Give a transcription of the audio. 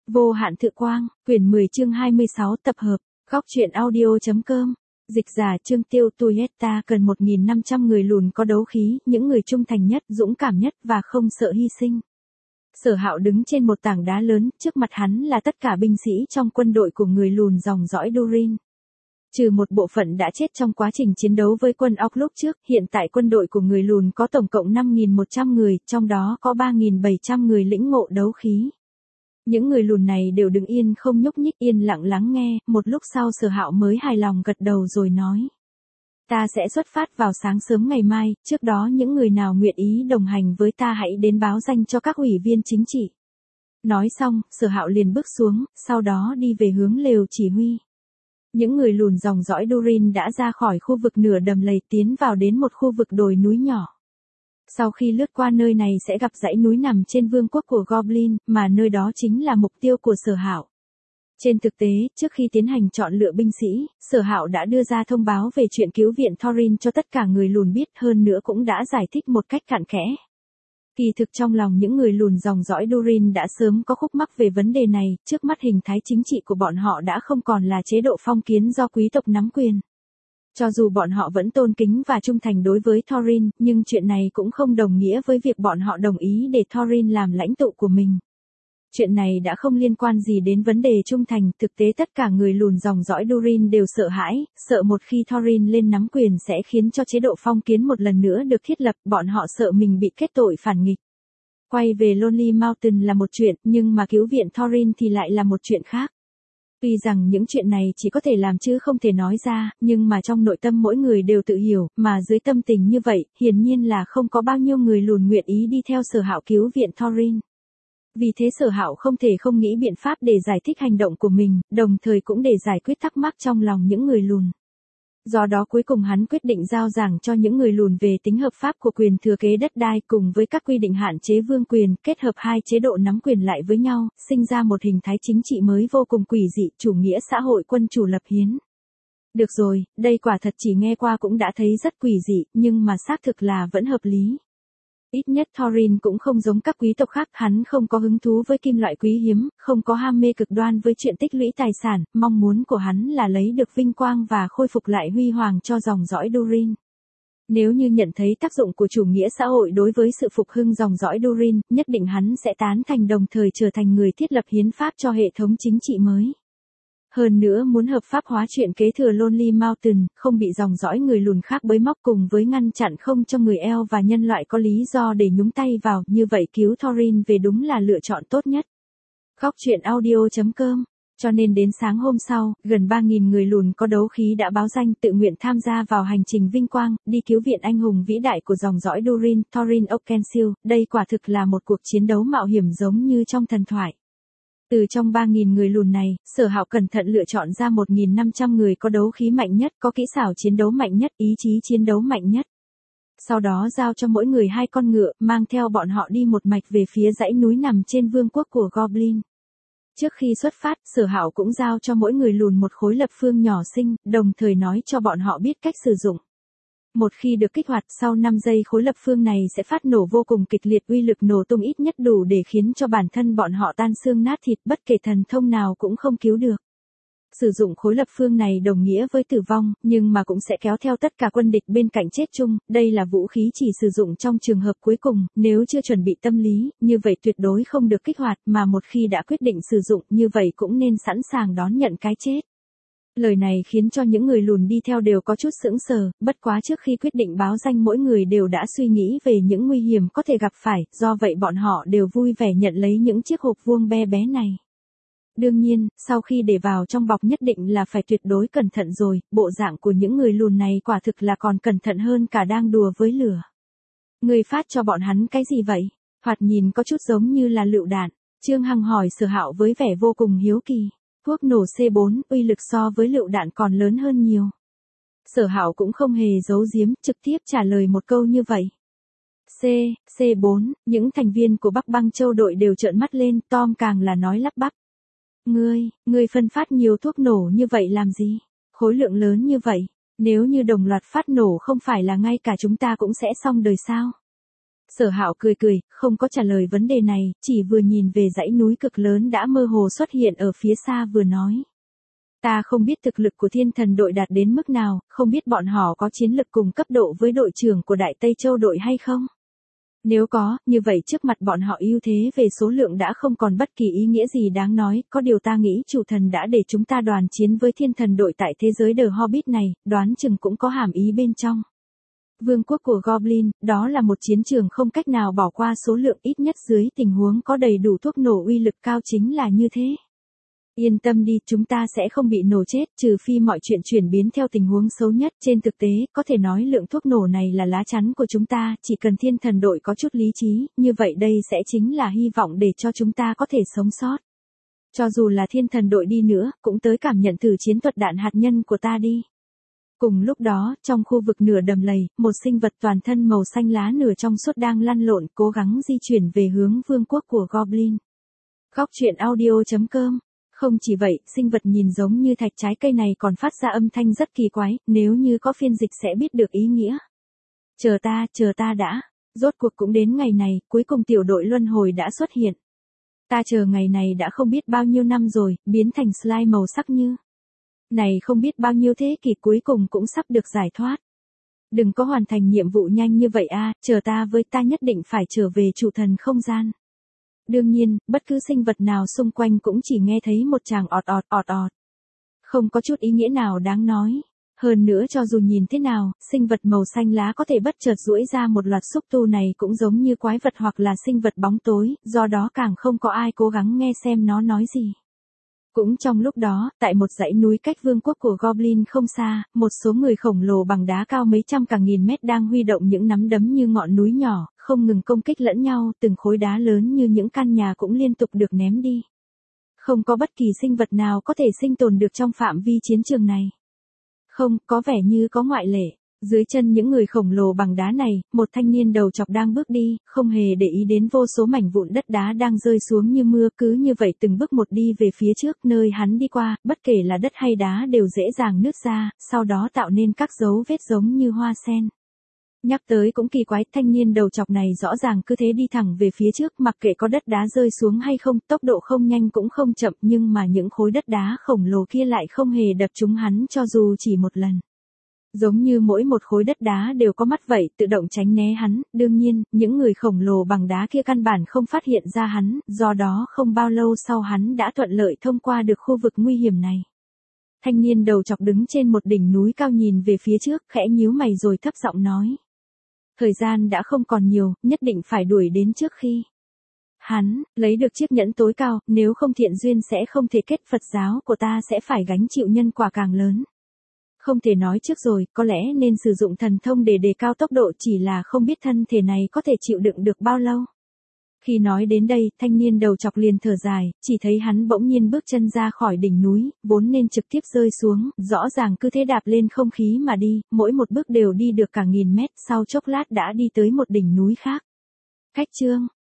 Vô hạn thự quang, quyển 10 chương 26 tập hợp, góc truyện audio.com. Dịch giả Trương Tiêu Tuyeta cần 1.500 người lùn có đấu khí, những người trung thành nhất, dũng cảm nhất và không sợ hy sinh. Sở Hạo đứng trên một tảng đá lớn, trước mặt hắn là tất cả binh sĩ trong quân đội của người lùn dòng dõi Durin. Trừ một bộ phận đã chết trong quá trình chiến đấu với quân Orc lúc trước, hiện tại quân đội của người lùn có tổng cộng 5.100 người, trong đó có 3.700 người lĩnh ngộ đấu khí. Những người lùn này đều đứng yên không nhúc nhích, yên lặng lắng nghe, một lúc sau Sở Hạo mới hài lòng gật đầu rồi nói. Ta sẽ xuất phát vào sáng sớm ngày mai, trước đó những người nào nguyện ý đồng hành với ta hãy đến báo danh cho các ủy viên chính trị. Nói xong, Sở Hạo liền bước xuống, sau đó đi về hướng lều chỉ huy. Những người lùn dòng dõi Durin đã ra khỏi khu vực nửa đầm lầy tiến vào đến một khu vực đồi núi nhỏ. Sau khi lướt qua nơi này sẽ gặp dãy núi nằm trên vương quốc của Goblin, mà nơi đó chính là mục tiêu của Sở Hạo. Trên thực tế, trước khi tiến hành chọn lựa binh sĩ, Sở Hạo đã đưa ra thông báo về chuyện cứu viện Thorin cho tất cả người lùn biết, hơn nữa cũng đã giải thích một cách cặn kẽ. Kỳ thực trong lòng những người lùn dòng dõi Durin đã sớm có khúc mắc về vấn đề này, trước mắt hình thái chính trị của bọn họ đã không còn là chế độ phong kiến do quý tộc nắm quyền. Cho dù bọn họ vẫn tôn kính và trung thành đối với Thorin, nhưng chuyện này cũng không đồng nghĩa với việc bọn họ đồng ý để Thorin làm lãnh tụ của mình. Chuyện này đã không liên quan gì đến vấn đề trung thành, thực tế tất cả người lùn dòng dõi Durin đều sợ hãi, sợ một khi Thorin lên nắm quyền sẽ khiến cho chế độ phong kiến một lần nữa được thiết lập, bọn họ sợ mình bị kết tội phản nghịch. Quay về Lonely Mountain là một chuyện, nhưng mà cứu viện Thorin thì lại là một chuyện khác. Tuy rằng những chuyện này chỉ có thể làm chứ không thể nói ra, nhưng mà trong nội tâm mỗi người đều tự hiểu, mà dưới tâm tình như vậy, hiển nhiên là không có bao nhiêu người lùn nguyện ý đi theo Sở Hạo cứu viện Thorin. Vì thế Sở Hạo không thể không nghĩ biện pháp để giải thích hành động của mình, đồng thời cũng để giải quyết thắc mắc trong lòng những người lùn. Do đó cuối cùng hắn quyết định giao giảng cho những người lùn về tính hợp pháp của quyền thừa kế đất đai cùng với các quy định hạn chế vương quyền, kết hợp hai chế độ nắm quyền lại với nhau, sinh ra một hình thái chính trị mới vô cùng quỷ dị, chủ nghĩa xã hội quân chủ lập hiến. Được rồi, đây quả thật chỉ nghe qua cũng đã thấy rất quỷ dị, nhưng mà xác thực là vẫn hợp lý. Ít nhất Thorin cũng không giống các quý tộc khác, hắn không có hứng thú với kim loại quý hiếm, không có ham mê cực đoan với chuyện tích lũy tài sản, mong muốn của hắn là lấy được vinh quang và khôi phục lại huy hoàng cho dòng dõi Durin. Nếu như nhận thấy tác dụng của chủ nghĩa xã hội đối với sự phục hưng dòng dõi Durin, nhất định hắn sẽ tán thành đồng thời trở thành người thiết lập hiến pháp cho hệ thống chính trị mới. Hơn nữa muốn hợp pháp hóa chuyện kế thừa Lonely Mountain, không bị dòng dõi người lùn khác bới móc cùng với ngăn chặn không cho người Elf và nhân loại có lý do để nhúng tay vào, như vậy cứu Thorin về đúng là lựa chọn tốt nhất. Góc truyện audio.com. Cho nên đến sáng hôm sau, gần 3.000 người lùn có đấu khí đã báo danh tự nguyện tham gia vào hành trình vinh quang, đi cứu viện anh hùng vĩ đại của dòng dõi Durin, Thorin Oakenshield. Đây quả thực là một cuộc chiến đấu mạo hiểm giống như trong thần thoại. Từ trong 3.000 người lùn này, Sở Hạo cẩn thận lựa chọn ra 1.500 người có đấu khí mạnh nhất, có kỹ xảo chiến đấu mạnh nhất, ý chí chiến đấu mạnh nhất. Sau đó giao cho mỗi người 2 con ngựa, mang theo bọn họ đi một mạch về phía dãy núi nằm trên vương quốc của Goblin. Trước khi xuất phát, Sở Hạo cũng giao cho mỗi người lùn một khối lập phương nhỏ xinh, đồng thời nói cho bọn họ biết cách sử dụng. Một khi được kích hoạt, sau 5 giây khối lập phương này sẽ phát nổ vô cùng kịch liệt, uy lực nổ tung ít nhất đủ để khiến cho bản thân bọn họ tan xương nát thịt, bất kể thần thông nào cũng không cứu được. Sử dụng khối lập phương này đồng nghĩa với tử vong, nhưng mà cũng sẽ kéo theo tất cả quân địch bên cạnh chết chung, đây là vũ khí chỉ sử dụng trong trường hợp cuối cùng, nếu chưa chuẩn bị tâm lý, như vậy tuyệt đối không được kích hoạt, mà một khi đã quyết định sử dụng, như vậy cũng nên sẵn sàng đón nhận cái chết. Lời này khiến cho những người lùn đi theo đều có chút sững sờ, bất quá trước khi quyết định báo danh mỗi người đều đã suy nghĩ về những nguy hiểm có thể gặp phải, do vậy bọn họ đều vui vẻ nhận lấy những chiếc hộp vuông bé bé này. Đương nhiên, sau khi để vào trong bọc nhất định là phải tuyệt đối cẩn thận rồi, bộ dạng của những người lùn này quả thực là còn cẩn thận hơn cả đang đùa với lửa. Người phát cho bọn hắn cái gì vậy? Thoạt nhìn có chút giống như là lựu đạn. Trương Hằng hỏi Sở Hạo với vẻ vô cùng hiếu kỳ. Thuốc nổ C4, uy lực so với lựu đạn còn lớn hơn nhiều. Sở Hạo cũng không hề giấu giếm, trực tiếp trả lời một câu như vậy. C4, những thành viên của Bắc Băng Châu đội đều trợn mắt lên, Tom càng là nói lắp bắp. Ngươi phân phát nhiều thuốc nổ như vậy làm gì? Khối lượng lớn như vậy, nếu như đồng loạt phát nổ không phải là ngay cả chúng ta cũng sẽ xong đời sao? Sở Hạo cười cười, không có trả lời vấn đề này, chỉ vừa nhìn về dãy núi cực lớn đã mơ hồ xuất hiện ở phía xa vừa nói. Ta không biết thực lực của thiên thần đội đạt đến mức nào, không biết bọn họ có chiến lực cùng cấp độ với đội trưởng của Đại Tây Châu đội hay không. Nếu có, như vậy trước mặt bọn họ ưu thế về số lượng đã không còn bất kỳ ý nghĩa gì đáng nói, có điều ta nghĩ chủ thần đã để chúng ta đoàn chiến với thiên thần đội tại thế giới The Hobbit này, đoán chừng cũng có hàm ý bên trong. Vương quốc của Goblin, đó là một chiến trường không cách nào bỏ qua số lượng ít nhất dưới tình huống có đầy đủ thuốc nổ uy lực cao chính là như thế. Yên tâm đi, chúng ta sẽ không bị nổ chết, trừ phi mọi chuyện chuyển biến theo tình huống xấu nhất. Trên thực tế, có thể nói lượng thuốc nổ này là lá chắn của chúng ta, chỉ cần thiên thần đội có chút lý trí, như vậy đây sẽ chính là hy vọng để cho chúng ta có thể sống sót. Cho dù là thiên thần đội đi nữa, cũng tới cảm nhận thử chiến thuật đạn hạt nhân của ta đi. Cùng lúc đó, trong khu vực nửa đầm lầy, một sinh vật toàn thân màu xanh lá nửa trong suốt đang lăn lộn, cố gắng di chuyển về hướng vương quốc của Goblin. Góc truyện audio.com. Không chỉ vậy, sinh vật nhìn giống như thạch trái cây này còn phát ra âm thanh rất kỳ quái, nếu như có phiên dịch sẽ biết được ý nghĩa. Chờ ta đã. Rốt cuộc cũng đến ngày này, cuối cùng tiểu đội luân hồi đã xuất hiện. Ta chờ ngày này đã không biết bao nhiêu năm rồi, biến thành slime màu sắc như. Này không biết bao nhiêu thế kỷ cuối cùng cũng sắp được giải thoát. Đừng có hoàn thành nhiệm vụ nhanh như vậy a, chờ ta với, ta nhất định phải trở về chủ thần không gian. Đương nhiên, bất cứ sinh vật nào xung quanh cũng chỉ nghe thấy một tràng ọt ọt. Không có chút ý nghĩa nào đáng nói. Hơn nữa cho dù nhìn thế nào, sinh vật màu xanh lá có thể bất chợt duỗi ra một loạt xúc tu này cũng giống như quái vật hoặc là sinh vật bóng tối, do đó càng không có ai cố gắng nghe xem nó nói gì. Cũng trong lúc đó, tại một dãy núi cách vương quốc của Goblin không xa, một số người khổng lồ bằng đá cao mấy trăm cả nghìn mét đang huy động những nắm đấm như ngọn núi nhỏ, không ngừng công kích lẫn nhau, từng khối đá lớn như những căn nhà cũng liên tục được ném đi. Không có bất kỳ sinh vật nào có thể sinh tồn được trong phạm vi chiến trường này. Không, có vẻ như có ngoại lệ. Dưới chân những người khổng lồ bằng đá này, một thanh niên đầu chọc đang bước đi, không hề để ý đến vô số mảnh vụn đất đá đang rơi xuống như mưa, cứ như vậy từng bước một đi về phía trước, nơi hắn đi qua, bất kể là đất hay đá đều dễ dàng nứt ra, sau đó tạo nên các dấu vết giống như hoa sen. Nhắc tới cũng kỳ quái, thanh niên đầu chọc này rõ ràng cứ thế đi thẳng về phía trước, mặc kệ có đất đá rơi xuống hay không, tốc độ không nhanh cũng không chậm, nhưng mà những khối đất đá khổng lồ kia lại không hề đập trúng hắn cho dù chỉ một lần. Giống như mỗi một khối đất đá đều có mắt vậy, tự động tránh né hắn, đương nhiên, những người khổng lồ bằng đá kia căn bản không phát hiện ra hắn, do đó không bao lâu sau hắn đã thuận lợi thông qua được khu vực nguy hiểm này. Thanh niên đầu chọc đứng trên một đỉnh núi cao nhìn về phía trước, khẽ nhíu mày rồi thấp giọng nói. Thời gian đã không còn nhiều, nhất định phải đuổi đến trước khi hắn lấy được chiếc nhẫn tối cao, nếu không thiện duyên sẽ không thể kết, Phật giáo của ta sẽ phải gánh chịu nhân quả càng lớn. Không thể nói trước rồi, có lẽ nên sử dụng thần thông để đề cao tốc độ, chỉ là không biết thân thể này có thể chịu đựng được bao lâu. Khi nói đến đây, thanh niên đầu chọc liền thở dài, chỉ thấy hắn bỗng nhiên bước chân ra khỏi đỉnh núi, vốn nên trực tiếp rơi xuống, rõ ràng cứ thế đạp lên không khí mà đi, mỗi một bước đều đi được cả nghìn mét, sau chốc lát đã đi tới một đỉnh núi khác. Khách trương,